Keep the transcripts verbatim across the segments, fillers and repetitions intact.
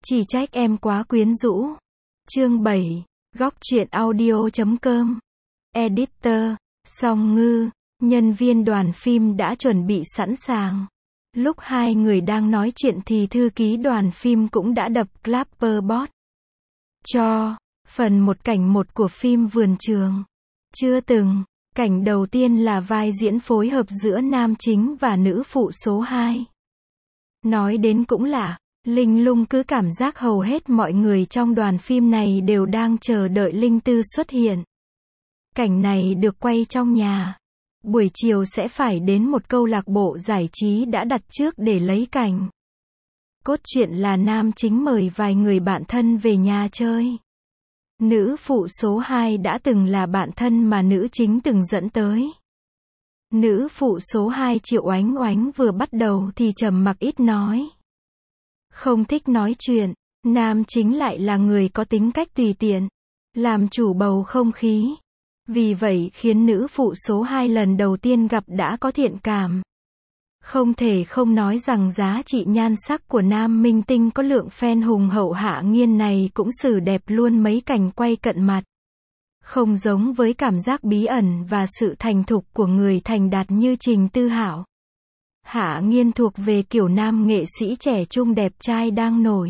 Chỉ trách em quá quyến rũ. Chương bảy, góc truyện audio chấm com. Editor, Song Ngư, nhân viên đoàn phim đã chuẩn bị sẵn sàng. Lúc hai người đang nói chuyện thì thư ký đoàn phim cũng đã đập clapperboard. Cho, phần một cảnh một của phim Vườn Trường. Chưa từng, cảnh đầu tiên là vai diễn phối hợp giữa nam chính và nữ phụ số hai. Nói đến cũng lạ, Linh Lung cứ cảm giác hầu hết mọi người trong đoàn phim này đều đang chờ đợi Linh Tư xuất hiện. Cảnh này được quay trong nhà. Buổi chiều sẽ phải đến một câu lạc bộ giải trí đã đặt trước để lấy cảnh. Cốt truyện là nam chính mời vài người bạn thân về nhà chơi. Nữ phụ số hai đã từng là bạn thân mà nữ chính từng dẫn tới. Nữ phụ số hai Triệu Oánh Oánh vừa bắt đầu thì trầm mặc ít nói. Không thích nói chuyện, nam chính lại là người có tính cách tùy tiện, làm chủ bầu không khí. Vì vậy khiến nữ phụ số hai lần đầu tiên gặp đã có thiện cảm. Không thể không nói rằng giá trị nhan sắc của nam minh tinh có lượng fan hùng hậu Hạ Nghiên này cũng xử đẹp luôn mấy cảnh quay cận mặt. Không giống với cảm giác bí ẩn và sự thành thục của người thành đạt như Trình Tư Hạo. Hạ Nghiên thuộc về kiểu nam nghệ sĩ trẻ trung đẹp trai đang nổi.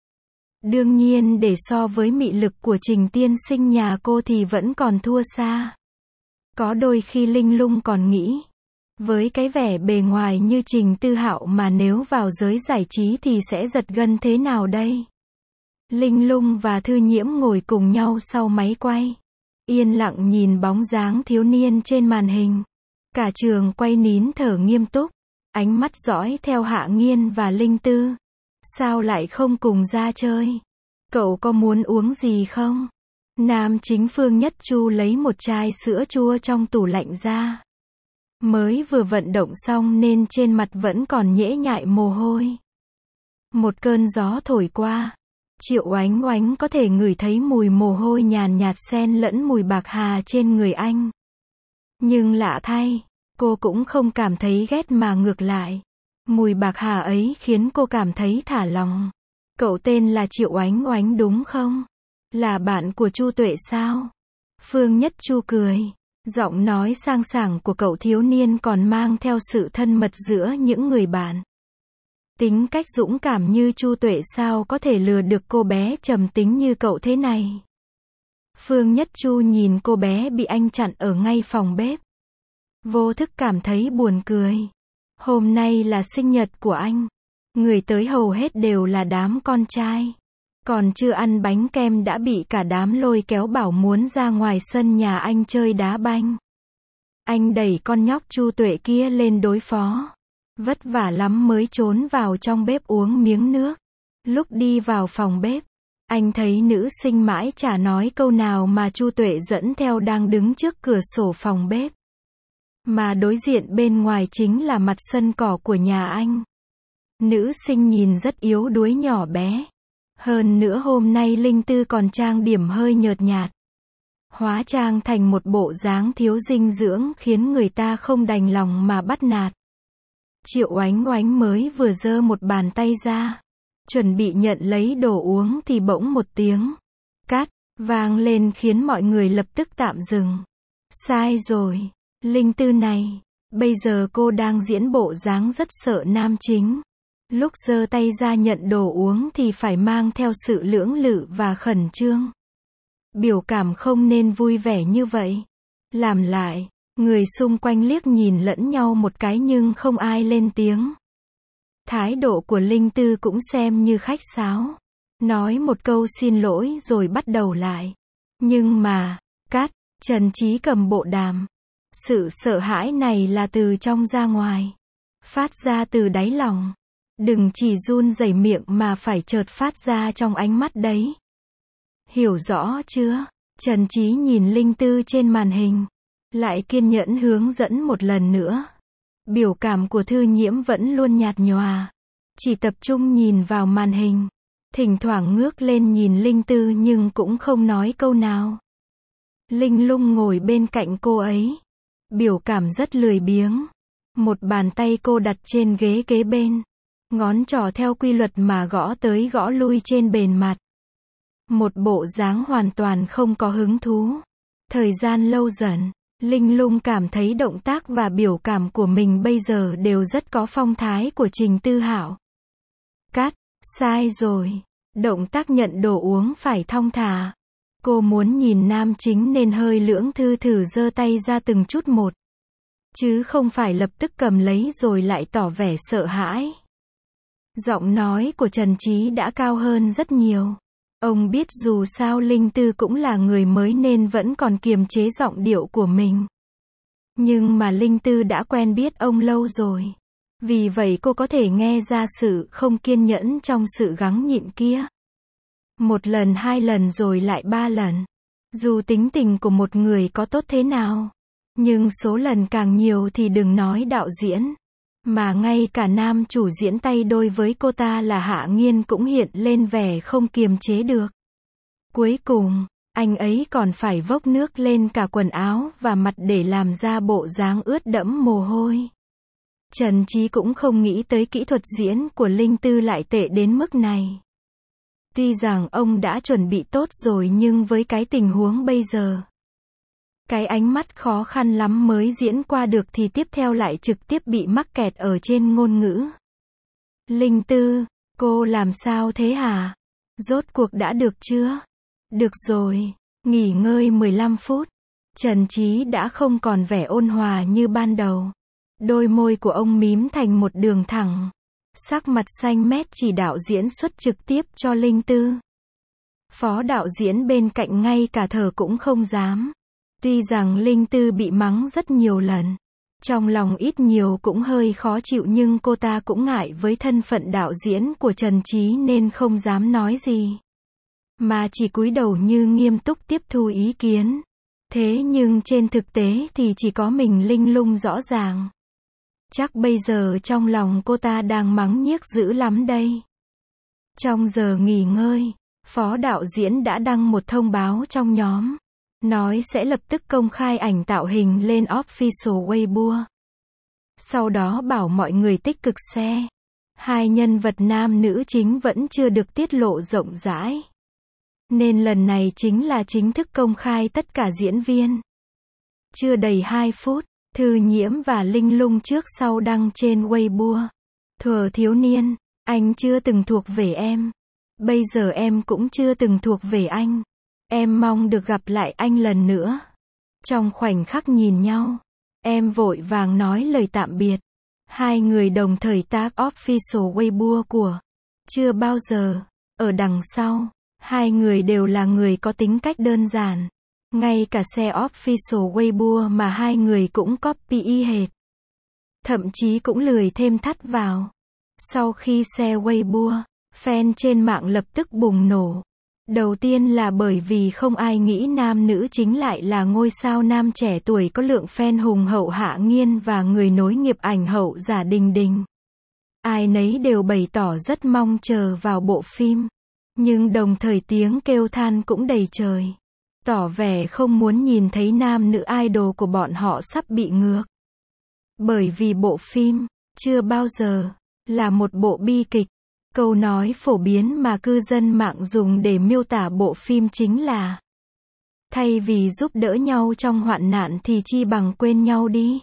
Đương nhiên để so với mị lực của Trình tiên sinh nhà cô thì vẫn còn thua xa. Có đôi khi Linh Lung còn nghĩ, với cái vẻ bề ngoài như Trình Tư Hạo mà nếu vào giới giải trí thì sẽ giật gân thế nào đây? Linh Lung và Thư Nhiễm ngồi cùng nhau sau máy quay, yên lặng nhìn bóng dáng thiếu niên trên màn hình. Cả trường quay nín thở nghiêm túc, ánh mắt dõi theo Hạ Nghiên và Linh Tư. Sao lại không cùng ra chơi? Cậu có muốn uống gì không? Nam chính Phương Nhất Chu lấy một chai sữa chua trong tủ lạnh ra. Mới vừa vận động xong nên trên mặt vẫn còn nhễ nhại mồ hôi. Một cơn gió thổi qua, Triệu Oánh Oánh có thể ngửi thấy mùi mồ hôi nhàn nhạt xen lẫn mùi bạc hà trên người anh. Nhưng lạ thay, cô cũng không cảm thấy ghét mà ngược lại. Mùi bạc hà ấy khiến cô cảm thấy thả lòng. Cậu tên là Triệu Oánh Oánh đúng không? Là bạn của Chu Tuệ sao? Phương Nhất Chu cười. Giọng nói sang sảng của cậu thiếu niên còn mang theo sự thân mật giữa những người bạn. Tính cách dũng cảm như Chu Tuệ sao có thể lừa được cô bé trầm tính như cậu thế này? Phương Nhất Chu nhìn cô bé bị anh chặn ở ngay phòng bếp. Vô thức cảm thấy buồn cười. Hôm nay là sinh nhật của anh. Người tới hầu hết đều là đám con trai. Còn chưa ăn bánh kem đã bị cả đám lôi kéo bảo muốn ra ngoài sân nhà anh chơi đá banh. Anh đẩy con nhóc Chu Tuệ kia lên đối phó. Vất vả lắm mới trốn vào trong bếp uống miếng nước. Lúc đi vào phòng bếp, anh thấy nữ sinh mãi chả nói câu nào mà Chu Tuệ dẫn theo đang đứng trước cửa sổ phòng bếp. Mà đối diện bên ngoài chính là mặt sân cỏ của nhà anh. Nữ sinh nhìn rất yếu đuối nhỏ bé. Hơn nữa hôm nay Linh Tư còn trang điểm hơi nhợt nhạt. Hóa trang thành một bộ dáng thiếu dinh dưỡng khiến người ta không đành lòng mà bắt nạt. Triệu Oánh Oánh mới vừa giơ một bàn tay ra, chuẩn bị nhận lấy đồ uống thì bỗng một tiếng cát vang lên khiến mọi người lập tức tạm dừng. Sai rồi, Linh Tư này, bây giờ cô đang diễn bộ dáng rất sợ nam chính. Lúc giơ tay ra nhận đồ uống thì phải mang theo sự lưỡng lự và khẩn trương. Biểu cảm không nên vui vẻ như vậy. Làm lại, người xung quanh liếc nhìn lẫn nhau một cái nhưng không ai lên tiếng. Thái độ của Linh Tư cũng xem như khách sáo. Nói một câu xin lỗi rồi bắt đầu lại. Nhưng mà, cắt, Trần Trí cầm bộ đàm. Sự sợ hãi này là từ trong ra ngoài. Phát ra từ đáy lòng. Đừng chỉ run rẩy miệng mà phải chợt phát ra trong ánh mắt đấy. Hiểu rõ chưa? Trần Trí nhìn Linh Tư trên màn hình. Lại kiên nhẫn hướng dẫn một lần nữa. Biểu cảm của Thư Nhiễm vẫn luôn nhạt nhòa. Chỉ tập trung nhìn vào màn hình. Thỉnh thoảng ngước lên nhìn Linh Tư nhưng cũng không nói câu nào. Linh Lung ngồi bên cạnh cô ấy. Biểu cảm rất lười biếng. Một bàn tay cô đặt trên ghế kế bên. ngón trỏ theo quy luật mà gõ tới gõ lui trên bề mặt. Một bộ dáng hoàn toàn không có hứng thú. Thời gian lâu dần, Linh Lung cảm thấy động tác và biểu cảm của mình bây giờ đều rất có phong thái của Trình Tư Hạo. Cắt, sai rồi. Động tác nhận đồ uống phải thong thả. Cô muốn nhìn nam chính nên hơi lưỡng thư thử giơ tay ra từng chút một. Chứ không phải lập tức cầm lấy rồi lại tỏ vẻ sợ hãi. Giọng nói của Trần Trí đã cao hơn rất nhiều. Ông biết dù sao Linh Tư cũng là người mới nên vẫn còn kiềm chế giọng điệu của mình. Nhưng mà Linh Tư đã quen biết ông lâu rồi. Vì vậy cô có thể nghe ra sự không kiên nhẫn trong sự gắng nhịn kia. Một lần hai lần rồi lại ba lần. Dù tính tình của một người có tốt thế nào, nhưng số lần càng nhiều thì đừng nói đạo diễn. Mà ngay cả nam chủ diễn tay đôi với cô ta là Hạ Nghiên cũng hiện lên vẻ không kiềm chế được. Cuối cùng, anh ấy còn phải vốc nước lên cả quần áo và mặt để làm ra bộ dáng ướt đẫm mồ hôi. Trần Trí cũng không nghĩ tới kỹ thuật diễn của Linh Tư lại tệ đến mức này. Tuy rằng ông đã chuẩn bị tốt rồi nhưng với cái tình huống bây giờ, cái ánh mắt khó khăn lắm mới diễn qua được thì tiếp theo lại trực tiếp bị mắc kẹt ở trên ngôn ngữ. Linh Tư, cô làm sao thế hả? Rốt cuộc đã được chưa? Được rồi, nghỉ ngơi mười lăm phút. Trần Trí đã không còn vẻ ôn hòa như ban đầu. Đôi môi của ông mím thành một đường thẳng. Sắc mặt xanh mét chỉ đạo diễn xuất trực tiếp cho Linh Tư. Phó đạo diễn bên cạnh ngay cả thở cũng không dám. Tuy rằng Linh Tư bị mắng rất nhiều lần, trong lòng ít nhiều cũng hơi khó chịu nhưng cô ta cũng ngại với thân phận đạo diễn của Trần Trí nên không dám nói gì. Mà chỉ cúi đầu như nghiêm túc tiếp thu ý kiến. Thế nhưng trên thực tế thì chỉ có mình Linh Lung rõ ràng. Chắc bây giờ trong lòng cô ta đang mắng nhiếc dữ lắm đây. Trong giờ nghỉ ngơi, phó đạo diễn đã đăng một thông báo trong nhóm. Nói sẽ lập tức công khai ảnh tạo hình lên official Weibo. Sau đó bảo mọi người tích cực share. Hai nhân vật nam nữ chính vẫn chưa được tiết lộ rộng rãi. Nên lần này chính là chính thức công khai tất cả diễn viên. Chưa đầy hai phút, Thư Nhiễm và Linh Lung trước sau đăng trên Weibo. Thuở thiếu niên, anh chưa từng thuộc về em. Bây giờ em cũng chưa từng thuộc về anh. Em mong được gặp lại anh lần nữa. Trong khoảnh khắc nhìn nhau, em vội vàng nói lời tạm biệt. Hai người đồng thời tag official Weibo của Chưa Bao Giờ. Ở đằng sau, hai người đều là người có tính cách đơn giản. Ngay cả share official Weibo mà hai người cũng copy y hệt. Thậm chí cũng lười thêm thắt vào. Sau khi share Weibo, fan trên mạng lập tức bùng nổ. Đầu tiên là bởi vì không ai nghĩ nam nữ chính lại là ngôi sao nam trẻ tuổi có lượng fan hùng hậu Hạ Nghiên và người nối nghiệp ảnh hậu Giả Đình Đình. Ai nấy đều bày tỏ rất mong chờ vào bộ phim. Nhưng đồng thời tiếng kêu than cũng đầy trời. Tỏ vẻ không muốn nhìn thấy nam nữ idol của bọn họ sắp bị ngược. Bởi vì bộ phim Chưa Bao Giờ là một bộ bi kịch. Câu nói phổ biến mà cư dân mạng dùng để miêu tả bộ phim chính là: thay vì giúp đỡ nhau trong hoạn nạn thì chi bằng quên nhau đi.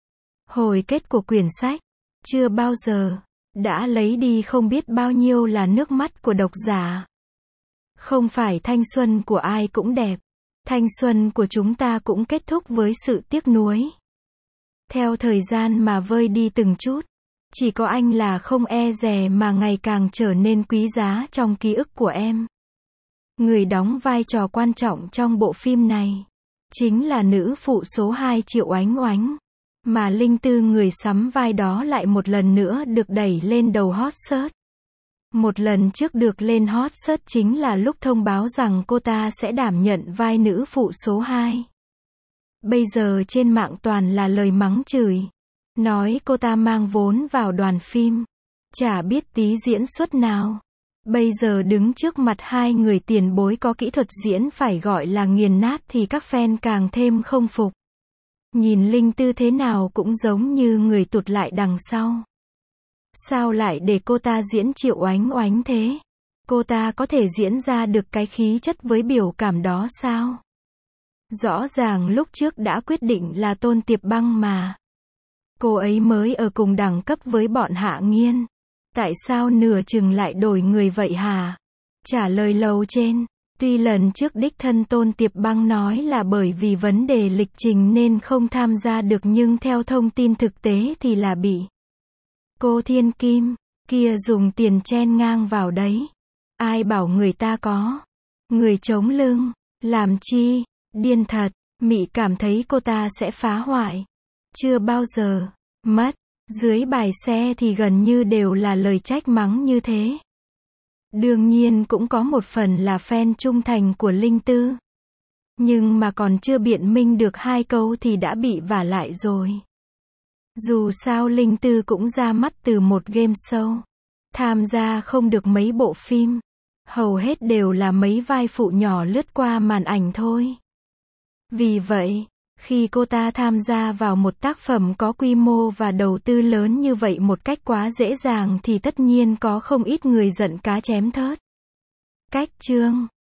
Hồi kết của quyển sách Chưa Bao Giờ đã lấy đi không biết bao nhiêu là nước mắt của độc giả. Không phải thanh xuân của ai cũng đẹp. Thanh xuân của chúng ta cũng kết thúc với sự tiếc nuối. Theo thời gian mà vơi đi từng chút. Chỉ có anh là không e dè mà ngày càng trở nên quý giá trong ký ức của em. Người đóng vai trò quan trọng trong bộ phim này chính là nữ phụ số hai Triệu Oánh Oánh. Mà Linh Tư người sắm vai đó lại một lần nữa được đẩy lên đầu hot search. Một lần trước được lên hot search chính là lúc thông báo rằng cô ta sẽ đảm nhận vai nữ phụ số hai. Bây giờ trên mạng toàn là lời mắng chửi. Nói cô ta mang vốn vào đoàn phim. Chả biết tí diễn xuất nào. Bây giờ đứng trước mặt hai người tiền bối có kỹ thuật diễn phải gọi là nghiền nát thì các fan càng thêm không phục. Nhìn Linh Tư thế nào cũng giống như người tụt lại đằng sau. Sao lại để cô ta diễn Triệu Oánh Oánh thế? Cô ta có thể diễn ra được cái khí chất với biểu cảm đó sao? Rõ ràng lúc trước đã quyết định là Tôn Tiệp Băng mà. Cô ấy mới ở cùng đẳng cấp với bọn Hạ Nghiên. Tại sao nửa chừng lại đổi người vậy hả? Trả lời lầu trên, tuy lần trước đích thân Tôn Tiệp Băng nói là bởi vì vấn đề lịch trình nên không tham gia được, nhưng theo thông tin thực tế thì là bị cô Thiên Kim kia dùng tiền chen ngang vào đấy. Ai bảo người ta có người chống lưng, làm chi, điên thật. Mị cảm thấy cô ta sẽ phá hoại. Chưa bao giờ mất. Dưới bài xe thì gần như đều là lời trách mắng như thế. Đương nhiên cũng có một phần là fan trung thành của Linh Tư. Nhưng mà còn chưa biện minh được hai câu thì đã bị vả lại rồi. Dù sao Linh Tư cũng ra mắt từ một game show. Tham gia không được mấy bộ phim. Hầu hết đều là mấy vai phụ nhỏ lướt qua màn ảnh thôi. Vì vậy, khi cô ta tham gia vào một tác phẩm có quy mô và đầu tư lớn như vậy một cách quá dễ dàng thì tất nhiên có không ít người giận cá chém thớt. Cách chương